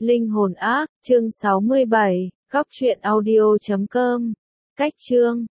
Linh hồn ác, chương 67, góc truyện audio.com. Cách chương